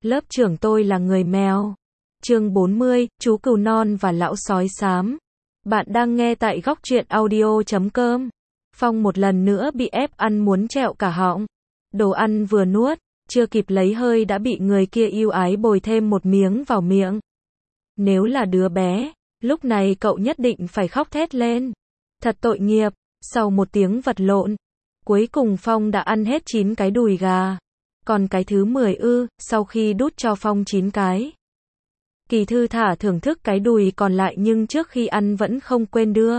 Lớp trưởng tôi là người mèo. Chương 40, chú cừu non và lão sói xám. Bạn đang nghe tại góc truyện audio.com. Phong một lần nữa bị ép ăn muốn trẹo cả họng. Đồ ăn vừa nuốt, chưa kịp lấy hơi đã bị người kia ưu ái bồi thêm một miếng vào miệng. Nếu là đứa bé, lúc này cậu nhất định phải khóc thét lên. Thật tội nghiệp, sau một tiếng vật lộn, cuối cùng Phong đã ăn hết 9 cái đùi gà. Còn cái thứ 10 sau khi đút cho Phong 9 cái. Kỳ thư thả thưởng thức cái đùi còn lại nhưng trước khi ăn vẫn không quên đưa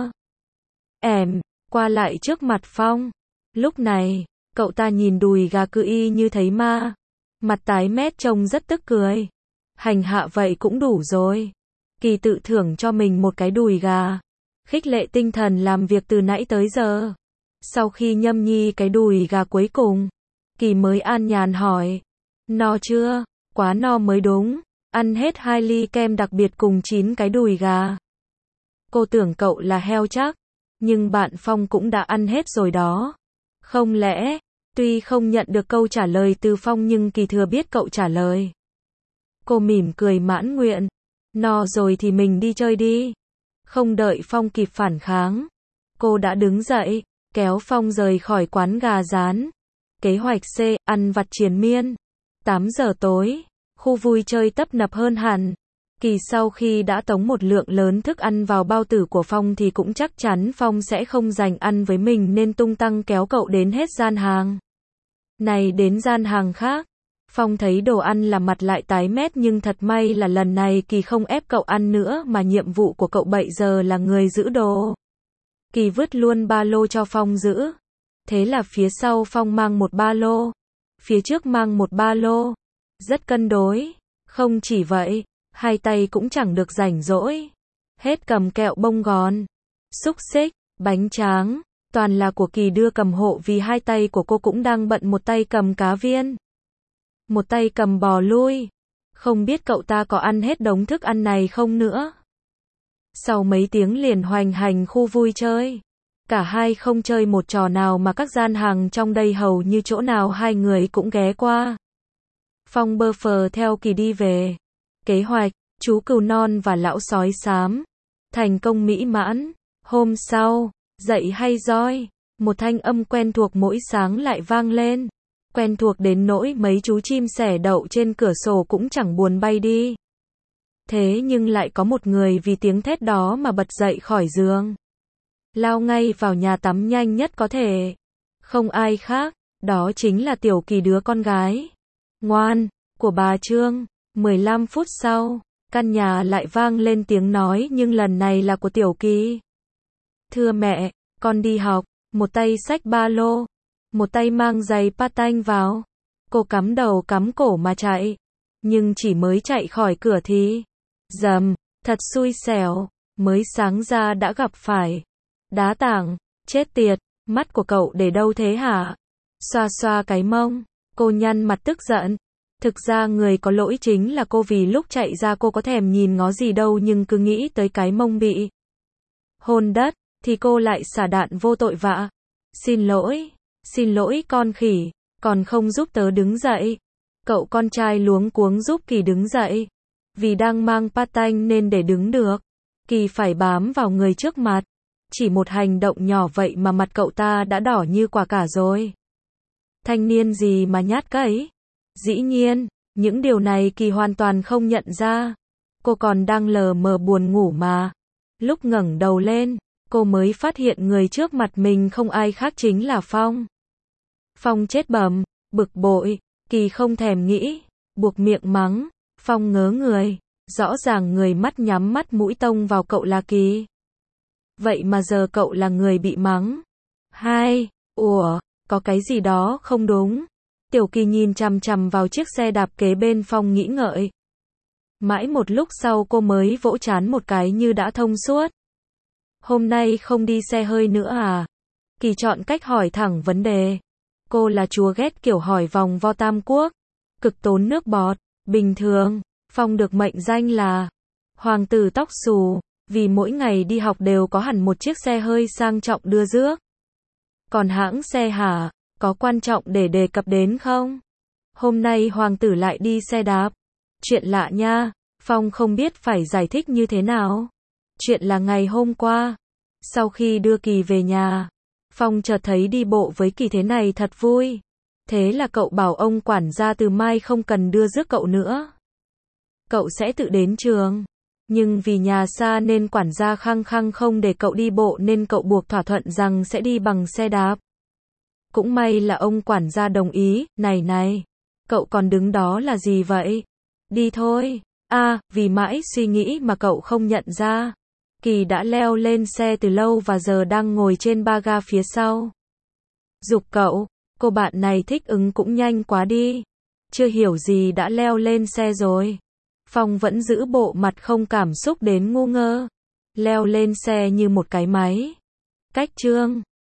qua lại trước mặt Phong. Lúc này, cậu ta nhìn đùi gà cứ y như thấy ma. Mặt tái mét trông rất tức cười. Hành hạ vậy cũng đủ rồi. Kỳ tự thưởng cho mình một cái đùi gà. Khích lệ tinh thần làm việc từ nãy tới giờ. Sau khi nhâm nhi cái đùi gà cuối cùng, Kỳ mới an nhàn hỏi. No chưa? Quá no mới đúng. Ăn hết 2 ly kem đặc biệt cùng 9 cái đùi gà. Cô tưởng cậu là heo chắc. Nhưng bạn Phong cũng đã ăn hết rồi đó. Không lẽ, tuy không nhận được câu trả lời từ Phong nhưng Kỳ thừa biết cậu trả lời. Cô mỉm cười mãn nguyện. No rồi thì mình đi chơi đi. Không đợi Phong kịp phản kháng. Cô đã đứng dậy, kéo Phong rời khỏi quán gà rán. Kế hoạch C, ăn vặt triền miên. 8 giờ tối, khu vui chơi tấp nập hơn hẳn. Kỳ sau khi đã tống một lượng lớn thức ăn vào bao tử của Phong thì cũng chắc chắn Phong sẽ không dành ăn với mình nên tung tăng kéo cậu đến hết gian hàng này đến gian hàng khác. Phong thấy đồ ăn là mặt lại tái mét nhưng thật may là lần này Kỳ không ép cậu ăn nữa mà nhiệm vụ của cậu bây giờ là người giữ đồ. Kỳ vứt luôn ba lô cho Phong giữ. Thế là phía sau Phong mang một ba lô, phía trước mang một ba lô. Rất cân đối. Không chỉ vậy, hai tay cũng chẳng được rảnh rỗi. Hết cầm kẹo bông gòn, xúc xích, bánh tráng, toàn là của Kỳ đưa cầm hộ vì hai tay của cô cũng đang bận, một tay cầm cá viên, một tay cầm bò lui. Không biết cậu ta có ăn hết đống thức ăn này không nữa. Sau mấy tiếng liền hoành hành khu vui chơi, cả hai không chơi một trò nào mà các gian hàng trong đây hầu như chỗ nào hai người cũng ghé qua. Phong bơ phờ theo Kỳ đi về. Kế hoạch, chú cừu non và lão sói xám. Thành công mỹ mãn. Hôm sau, dậy hay roi, một thanh âm quen thuộc mỗi sáng lại vang lên. Quen thuộc đến nỗi mấy chú chim sẻ đậu trên cửa sổ cũng chẳng buồn bay đi. Thế nhưng lại có một người vì tiếng thét đó mà bật dậy khỏi giường. Lao ngay vào nhà tắm nhanh nhất có thể. Không ai khác, đó chính là Tiểu Kỳ, đứa con gái ngoan của bà Trương. 15 phút sau, căn nhà lại vang lên tiếng nói nhưng lần này là của Tiểu Kỳ. Thưa mẹ, con đi học. Một tay xách ba lô, một tay mang giày patin vào. Cô cắm đầu cắm cổ mà chạy. Nhưng chỉ mới chạy khỏi cửa thì dầm, thật xui xẻo, mới sáng ra đã gặp phải đá tảng. Chết tiệt, mắt của cậu để đâu thế hả? Xoa xoa cái mông, cô nhăn mặt tức giận. Thực ra người có lỗi chính là cô, vì lúc chạy ra cô có thèm nhìn ngó gì đâu nhưng cứ nghĩ tới cái mông bị hôn đất thì cô lại xả đạn vô tội vạ. Xin lỗi con khỉ, còn không giúp tớ đứng dậy. Cậu con trai luống cuống giúp Kỳ đứng dậy. Vì đang mang patin nên để đứng được, Kỳ phải bám vào người trước mặt. Chỉ một hành động nhỏ vậy mà mặt cậu ta đã đỏ như quả cả rồi. Thanh niên gì mà nhát cẫy. Dĩ nhiên, những điều này Kỳ hoàn toàn không nhận ra. Cô còn đang lờ mờ buồn ngủ mà. Lúc ngẩng đầu lên, cô mới phát hiện người trước mặt mình không ai khác chính là Phong. Phong chết bẩm, bực bội, Kỳ không thèm nghĩ, buộc miệng mắng. Phong ngớ người, rõ ràng người mắt nhắm mắt mũi tông vào cậu là Kỳ. Vậy mà giờ cậu là người bị mắng. Có cái gì đó không đúng. Tiểu Kỳ nhìn chằm chằm vào chiếc xe đạp kế bên Phong nghĩ ngợi. Mãi một lúc sau cô mới vỗ trán một cái như đã thông suốt. Hôm nay không đi xe hơi nữa à? Kỳ chọn cách hỏi thẳng vấn đề. Cô là chúa ghét kiểu hỏi vòng vo Tam Quốc, cực tốn nước bọt. Bình thường, Phong được mệnh danh là hoàng tử tóc xù, vì mỗi ngày đi học đều có hẳn một chiếc xe hơi sang trọng đưa rước. Còn hãng xe hả? Có quan trọng để đề cập đến không? Hôm nay hoàng tử lại đi xe đạp. Chuyện lạ nha. Phong không biết phải giải thích như thế nào. Chuyện là ngày hôm qua, sau khi đưa Kỳ về nhà, Phong chợt thấy đi bộ với Kỳ thế này thật vui. Thế là cậu bảo ông quản gia từ mai không cần đưa rước cậu nữa. Cậu sẽ tự đến trường. Nhưng vì nhà xa nên quản gia khăng khăng không để cậu đi bộ nên cậu buộc thỏa thuận rằng sẽ đi bằng xe đạp. Cũng may là ông quản gia đồng ý. Này, cậu còn đứng đó là gì vậy? Đi thôi. Vì mãi suy nghĩ mà cậu không nhận ra. Kỳ đã leo lên xe từ lâu và giờ đang ngồi trên ba ga phía sau. Giục cậu, cô bạn này thích ứng cũng nhanh quá đi. Chưa hiểu gì đã leo lên xe rồi. Phong vẫn giữ bộ mặt không cảm xúc đến ngu ngơ. Leo lên xe như một cái máy. Cách chương